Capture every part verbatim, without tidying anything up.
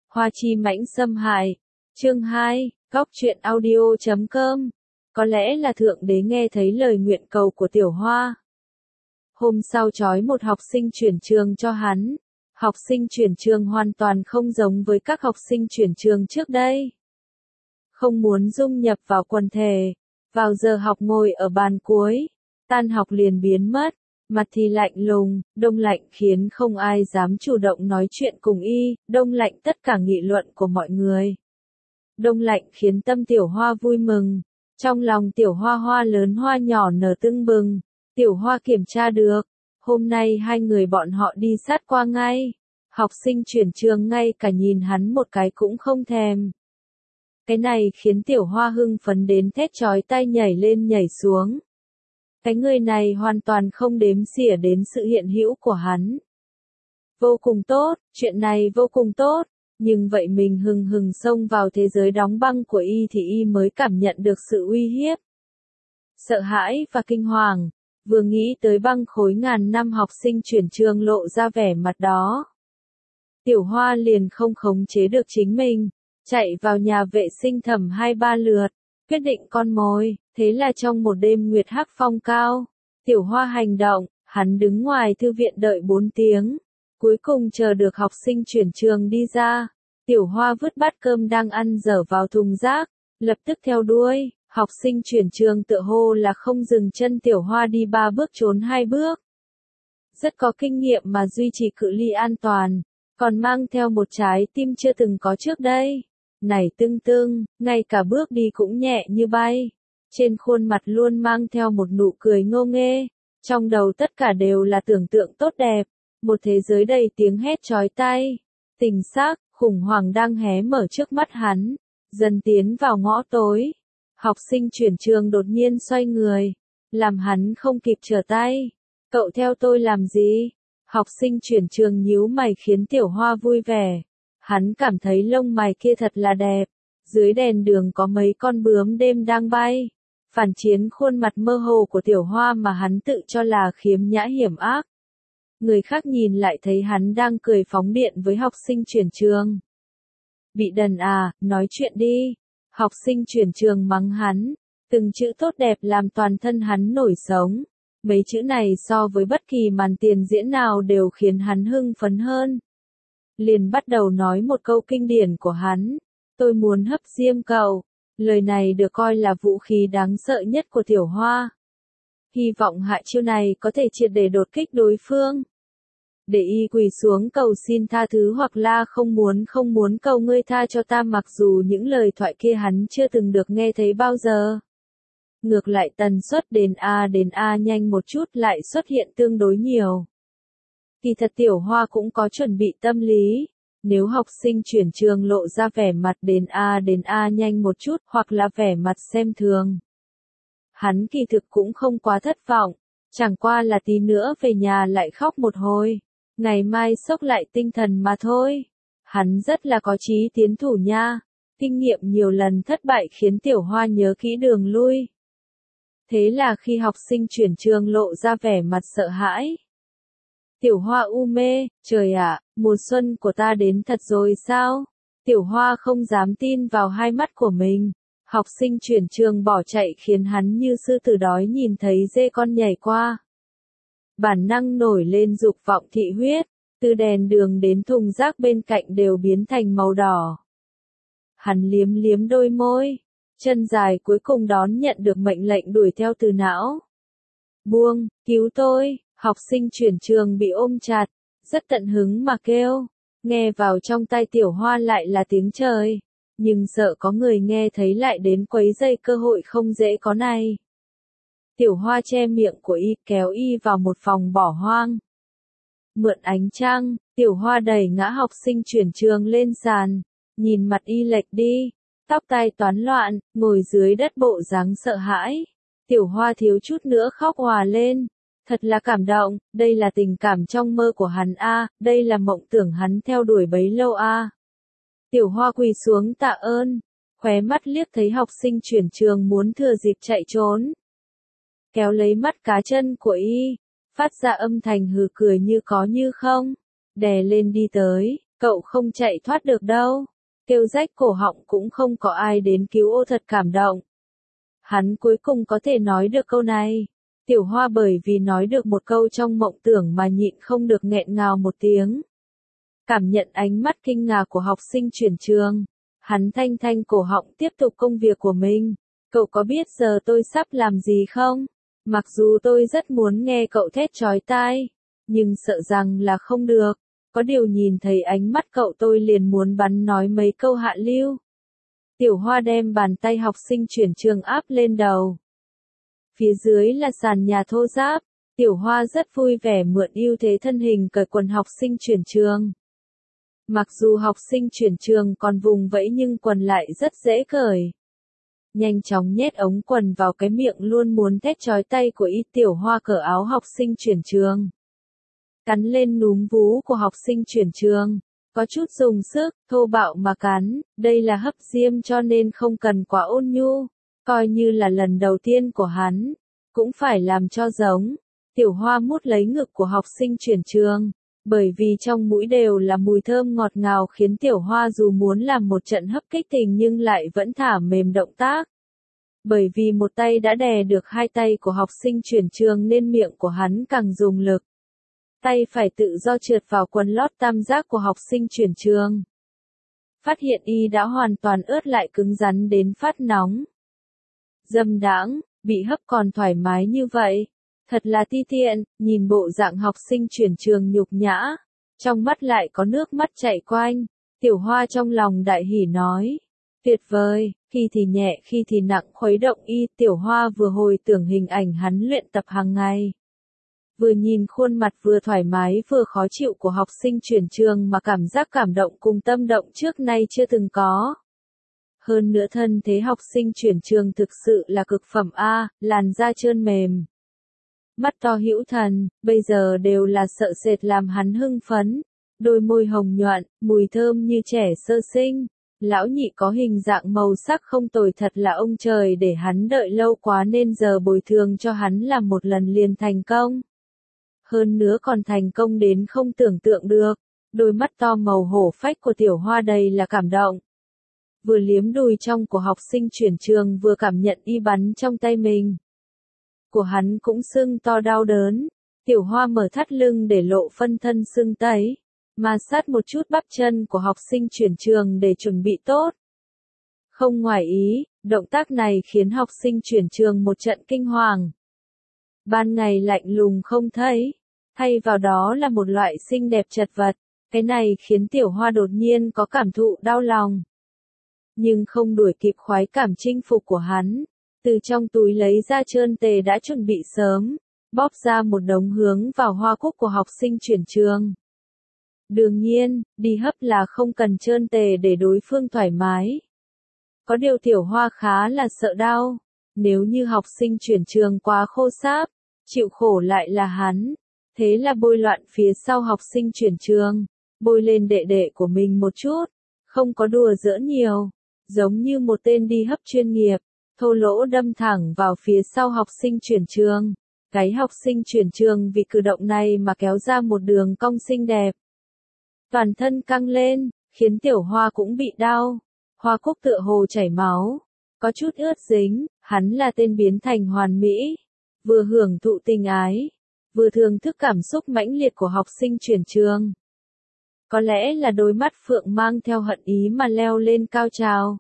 Hoa chi mãnh xâm hại. Chương hai, Góc truyện audio chấm com. Có lẽ là Thượng Đế nghe thấy lời nguyện cầu của Tiểu Hoa. Hôm sau trói một học sinh chuyển trường cho hắn. Học sinh chuyển trường hoàn toàn không giống với các học sinh chuyển trường trước đây. Không muốn dung nhập vào quần thể. Vào giờ học ngồi ở bàn cuối. Tan học liền biến mất. Mặt thì lạnh lùng, đông lạnh khiến không ai dám chủ động nói chuyện cùng y, đông lạnh tất cả nghị luận của mọi người. Đông lạnh khiến tâm Tiểu Hoa vui mừng. Trong lòng Tiểu Hoa hoa lớn hoa nhỏ nở tưng bừng. Tiểu Hoa kiểm tra được. Hôm nay hai người bọn họ đi sát qua ngay. Học sinh chuyển trường ngay cả nhìn hắn một cái cũng không thèm. Cái này khiến Tiểu Hoa hưng phấn đến thét chói tai nhảy lên nhảy xuống. Cái người này hoàn toàn không đếm xỉa đến sự hiện hữu của hắn. Vô cùng tốt, chuyện này vô cùng tốt, nhưng vậy mình hừng hừng xông vào thế giới đóng băng của y thì y mới cảm nhận được sự uy hiếp. Sợ hãi và kinh hoàng, vừa nghĩ tới băng khối ngàn năm học sinh chuyển trường lộ ra vẻ mặt đó. Tiểu Hoa liền không khống chế được chính mình, chạy vào nhà vệ sinh thẩm hai ba lượt, quyết định con mồi. Thế là trong một đêm nguyệt hắc phong cao, Tiểu Hoa hành động, hắn đứng ngoài thư viện đợi bốn tiếng, cuối cùng chờ được học sinh chuyển trường đi ra. Tiểu Hoa vứt bát cơm đang ăn dở vào thùng rác, lập tức theo đuôi, học sinh chuyển trường tựa hồ là không dừng chân. Tiểu Hoa đi ba bước trốn hai bước. Rất có kinh nghiệm mà duy trì cự ly an toàn, còn mang theo một trái tim chưa từng có trước đây. Này tưng tưng, ngay cả bước đi cũng nhẹ như bay. Trên khuôn mặt luôn mang theo một nụ cười ngô nghê, trong đầu tất cả đều là tưởng tượng tốt đẹp, một thế giới đầy tiếng hét chói tai, tình xác, khủng hoảng đang hé mở trước mắt hắn, dần tiến vào ngõ tối. Học sinh chuyển trường đột nhiên xoay người, làm hắn không kịp trở tay. Cậu theo tôi làm gì? Học sinh chuyển trường nhíu mày khiến Tiểu Hoa vui vẻ. Hắn cảm thấy lông mày kia thật là đẹp. Dưới đèn đường có mấy con bướm đêm đang bay, phản chiếu khuôn mặt mơ hồ của Tiểu Hoa mà hắn tự cho là khiếm nhã hiểm ác. Người khác nhìn lại thấy hắn đang cười phóng điện với học sinh chuyển trường. Bị đần à, nói chuyện đi. Học sinh chuyển trường mắng hắn, từng chữ tốt đẹp làm toàn thân hắn nổi sống. Mấy chữ này so với bất kỳ màn tiền diễn nào đều khiến hắn hưng phấn hơn. Liền bắt đầu nói một câu kinh điển của hắn. Tôi muốn hấp diêm cậu. Lời này được coi là vũ khí đáng sợ nhất của Tiểu Hoa. Hy vọng hạ chiêu này có thể triệt để đột kích đối phương. Để y quỳ xuống cầu xin tha thứ hoặc là không muốn không muốn cầu ngươi tha cho ta, mặc dù những lời thoại kia hắn chưa từng được nghe thấy bao giờ. Ngược lại tần suất đến A đến A nhanh một chút lại xuất hiện tương đối nhiều. Kỳ thật Tiểu Hoa cũng có chuẩn bị tâm lý. Nếu học sinh chuyển trường lộ ra vẻ mặt đến A đến A nhanh một chút hoặc là vẻ mặt xem thường, hắn kỳ thực cũng không quá thất vọng, chẳng qua là tí nữa về nhà lại khóc một hồi, ngày mai sốc lại tinh thần mà thôi. Hắn rất là có chí tiến thủ nha, kinh nghiệm nhiều lần thất bại khiến Tiểu Hoa nhớ kỹ đường lui. Thế là khi học sinh chuyển trường lộ ra vẻ mặt sợ hãi, Tiểu Hoa u mê, trời ạ, mùa xuân của ta đến thật rồi sao? Tiểu Hoa không dám tin vào hai mắt của mình. Học sinh chuyển trường bỏ chạy khiến hắn như sư tử đói nhìn thấy dê con nhảy qua. Bản năng nổi lên dục vọng thị huyết, từ đèn đường đến thùng rác bên cạnh đều biến thành màu đỏ. Hắn liếm liếm đôi môi, chân dài cuối cùng đón nhận được mệnh lệnh đuổi theo từ não. Buông, cứu tôi. Học sinh chuyển trường bị ôm chặt, rất tận hứng mà kêu, nghe vào trong tai Tiểu Hoa lại là tiếng trời, nhưng sợ có người nghe thấy lại đến quấy rầy cơ hội không dễ có này. Tiểu Hoa che miệng của y, kéo y vào một phòng bỏ hoang. Mượn ánh trăng, Tiểu Hoa đẩy ngã học sinh chuyển trường lên sàn, nhìn mặt y lệch đi, tóc tai toán loạn, ngồi dưới đất bộ dáng sợ hãi. Tiểu Hoa thiếu chút nữa khóc òa lên. Thật là cảm động, đây là tình cảm trong mơ của hắn a, đây là mộng tưởng hắn theo đuổi bấy lâu a. Tiểu Hoa quỳ xuống tạ ơn, khóe mắt liếc thấy học sinh chuyển trường muốn thừa dịp chạy trốn. Kéo lấy mắt cá chân của y, phát ra âm thanh hừ cười như có như không, đè lên đi tới, Cậu không chạy thoát được đâu. Kêu rách cổ họng cũng không có ai đến cứu ô, thật cảm động. Hắn cuối cùng có thể nói được câu này. Tiểu Hoa bởi vì nói được một câu trong mộng tưởng mà nhịn không được nghẹn ngào một tiếng. Cảm nhận ánh mắt kinh ngạc của học sinh chuyển trường. Hắn thanh thanh cổ họng tiếp tục công việc của mình. Cậu có biết giờ tôi sắp làm gì không? Mặc dù tôi rất muốn nghe cậu thét chói tai, nhưng sợ rằng là không được. Có điều nhìn thấy ánh mắt cậu tôi liền muốn bắn nói mấy câu hạ lưu. Tiểu Hoa đem bàn tay học sinh chuyển trường áp lên đầu. Phía dưới là sàn nhà thô ráp. Tiểu Hoa rất vui vẻ mượn ưu thế thân hình cởi quần học sinh chuyển trường. Mặc dù học sinh chuyển trường còn vùng vẫy nhưng quần lại rất dễ cởi. Nhanh chóng nhét ống quần vào cái miệng luôn muốn thét chói tay của y. Tiểu Hoa cởi áo học sinh chuyển trường. Cắn lên núm vú của học sinh chuyển trường. Có chút dùng sức, thô bạo mà cắn. Đây là hấp diêm cho nên không cần quá ôn nhu. Coi như là lần đầu tiên của hắn. Cũng phải làm cho giống. Tiểu Hoa mút lấy ngực của học sinh chuyển trường. Bởi vì trong mũi đều là mùi thơm ngọt ngào khiến Tiểu Hoa dù muốn làm một trận hấp kích tình nhưng lại vẫn thả mềm động tác. Bởi vì một tay đã đè được hai tay của học sinh chuyển trường nên miệng của hắn càng dùng lực. Tay phải tự do trượt vào quần lót tam giác của học sinh chuyển trường. Phát hiện y đã hoàn toàn ướt lại cứng rắn đến phát nóng. Dâm đãng, bị hấp còn thoải mái như vậy. Thật là ti tiện, nhìn bộ dạng học sinh chuyển trường nhục nhã. Trong mắt lại có nước mắt chảy quanh. Tiểu Hoa trong lòng đại hỉ nói. Tuyệt vời, khi thì nhẹ khi thì nặng khuấy động y. Tiểu Hoa vừa hồi tưởng hình ảnh hắn luyện tập hàng ngày. Vừa nhìn khuôn mặt vừa thoải mái vừa khó chịu của học sinh chuyển trường mà cảm giác cảm động cùng tâm động trước nay chưa từng có. Hơn nữa thân thế học sinh chuyển trường thực sự là cực phẩm A, làn da trơn mềm. Mắt to hữu thần, bây giờ đều là sợ sệt làm hắn hưng phấn. Đôi môi hồng nhuận, mùi thơm như trẻ sơ sinh. Lão nhị có hình dạng màu sắc không tồi, thật là ông trời để hắn đợi lâu quá nên giờ bồi thường cho hắn làm một lần liền thành công. Hơn nữa còn thành công đến không tưởng tượng được. Đôi mắt to màu hổ phách của Tiểu Hoa đầy là cảm động. Vừa liếm đùi trong của học sinh chuyển trường vừa cảm nhận y bắn trong tay mình. Của hắn cũng sưng to đau đớn. Tiểu Hoa mở thắt lưng để lộ phân thân sưng tấy. Ma sát một chút bắp chân của học sinh chuyển trường để chuẩn bị tốt. Không ngoài ý, động tác này khiến học sinh chuyển trường một trận kinh hoàng. Ban ngày lạnh lùng không thấy. Thay vào đó là một loại xinh đẹp chật vật. Cái này khiến Tiểu Hoa đột nhiên có cảm thụ đau lòng. Nhưng không đuổi kịp khoái cảm chinh phục của hắn. Từ trong túi lấy ra trơn tề đã chuẩn bị sớm. Bóp ra một đống hướng vào hoa cúc của học sinh chuyển trường. Đương nhiên, đi hấp là không cần trơn tề để đối phương thoải mái. Có điều Tiểu Hoa khá là sợ đau. Nếu như học sinh chuyển trường quá khô sáp, chịu khổ lại là hắn. Thế là bôi loạn phía sau học sinh chuyển trường. Bôi lên đệ đệ của mình một chút. Không có đùa giỡn nhiều. Giống như một tên đi hấp chuyên nghiệp. Thô lỗ đâm thẳng vào phía sau học sinh chuyển trường. Cái học sinh chuyển trường vì cử động này mà kéo ra một đường cong xinh đẹp. Toàn thân căng lên, khiến Tiểu Hoa cũng bị đau. Hoa cúc tựa hồ chảy máu. Có chút ướt dính, hắn là tên biến thành hoàn mỹ. Vừa hưởng thụ tình ái. Vừa thưởng thức cảm xúc mãnh liệt của học sinh chuyển trường. Có lẽ là đôi mắt phượng mang theo hận ý mà leo lên cao trào.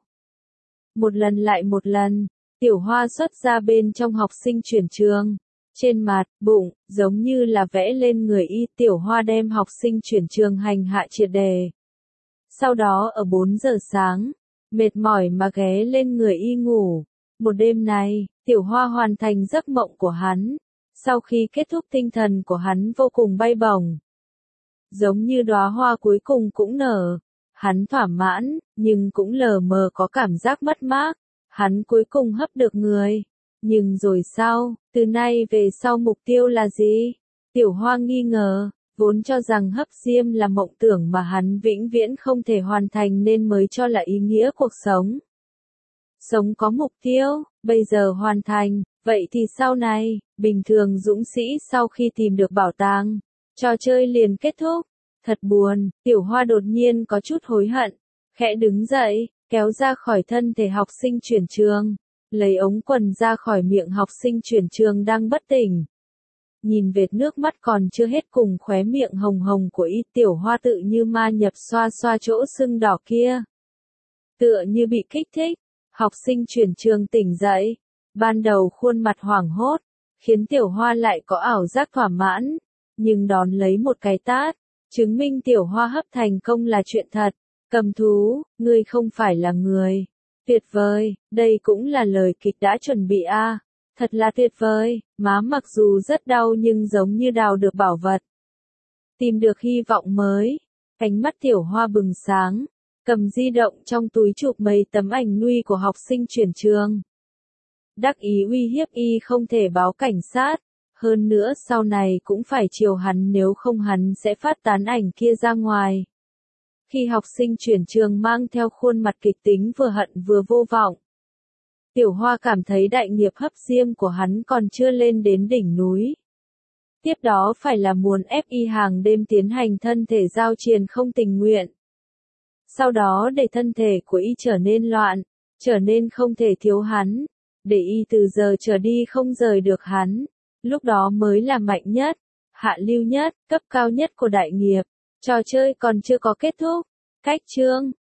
Một lần lại một lần, Tiểu Hoa xuất ra bên trong học sinh chuyển trường. Trên mặt, bụng, giống như là vẽ lên người y. Tiểu Hoa đem học sinh chuyển trường hành hạ triệt đề. Sau đó ở bốn giờ sáng, mệt mỏi mà ghé lên người y ngủ. Một đêm này, Tiểu Hoa hoàn thành giấc mộng của hắn. Sau khi kết thúc tinh thần của hắn vô cùng bay bổng. Giống như đóa hoa cuối cùng cũng nở. Hắn thỏa mãn, nhưng cũng lờ mờ có cảm giác mất mát. Hắn cuối cùng hấp được người. Nhưng rồi sao, từ nay về sau mục tiêu là gì? Tiểu Hoa nghi ngờ, vốn cho rằng hấp diêm là mộng tưởng mà hắn vĩnh viễn không thể hoàn thành nên mới cho là ý nghĩa cuộc sống. Sống có mục tiêu, bây giờ hoàn thành, vậy thì sau này, bình thường dũng sĩ sau khi tìm được bảo tàng, trò chơi liền kết thúc. Thật buồn, Tiểu Hoa đột nhiên có chút hối hận, khẽ đứng dậy, kéo ra khỏi thân thể học sinh chuyển trường, lấy ống quần ra khỏi miệng học sinh chuyển trường đang bất tỉnh. Nhìn vệt nước mắt còn chưa hết cùng khóe miệng hồng hồng của y, Tiểu Hoa tự như ma nhập xoa xoa chỗ sưng đỏ kia. Tựa như bị kích thích, học sinh chuyển trường tỉnh dậy, ban đầu khuôn mặt hoảng hốt, khiến Tiểu Hoa lại có ảo giác thỏa mãn, nhưng đón lấy một cái tát, chứng minh Tiểu Hoa hấp thành công là chuyện thật. Cầm thú, ngươi không phải là người. Tuyệt vời, đây cũng là lời kịch đã chuẩn bị a. À. Thật là tuyệt vời, má mặc dù rất đau nhưng giống như đào được bảo vật. Tìm được hy vọng mới, ánh mắt Tiểu Hoa bừng sáng, cầm di động trong túi chụp mấy tấm ảnh nude của học sinh chuyển trường. Đắc ý uy hiếp y không thể báo cảnh sát, hơn nữa sau này cũng phải chiều hắn nếu không hắn sẽ phát tán ảnh kia ra ngoài. Khi học sinh chuyển trường mang theo khuôn mặt kịch tính vừa hận vừa vô vọng. Tiểu Hoa cảm thấy đại nghiệp hấp diêm của hắn còn chưa lên đến đỉnh núi. Tiếp đó phải là muốn ép y hàng đêm tiến hành thân thể giao triền không tình nguyện. Sau đó để thân thể của y trở nên loạn, trở nên không thể thiếu hắn, để y từ giờ trở đi không rời được hắn. Lúc đó mới là mạnh nhất, hạ lưu nhất, cấp cao nhất của đại nghiệp. Trò chơi còn chưa có kết thúc. Cách chương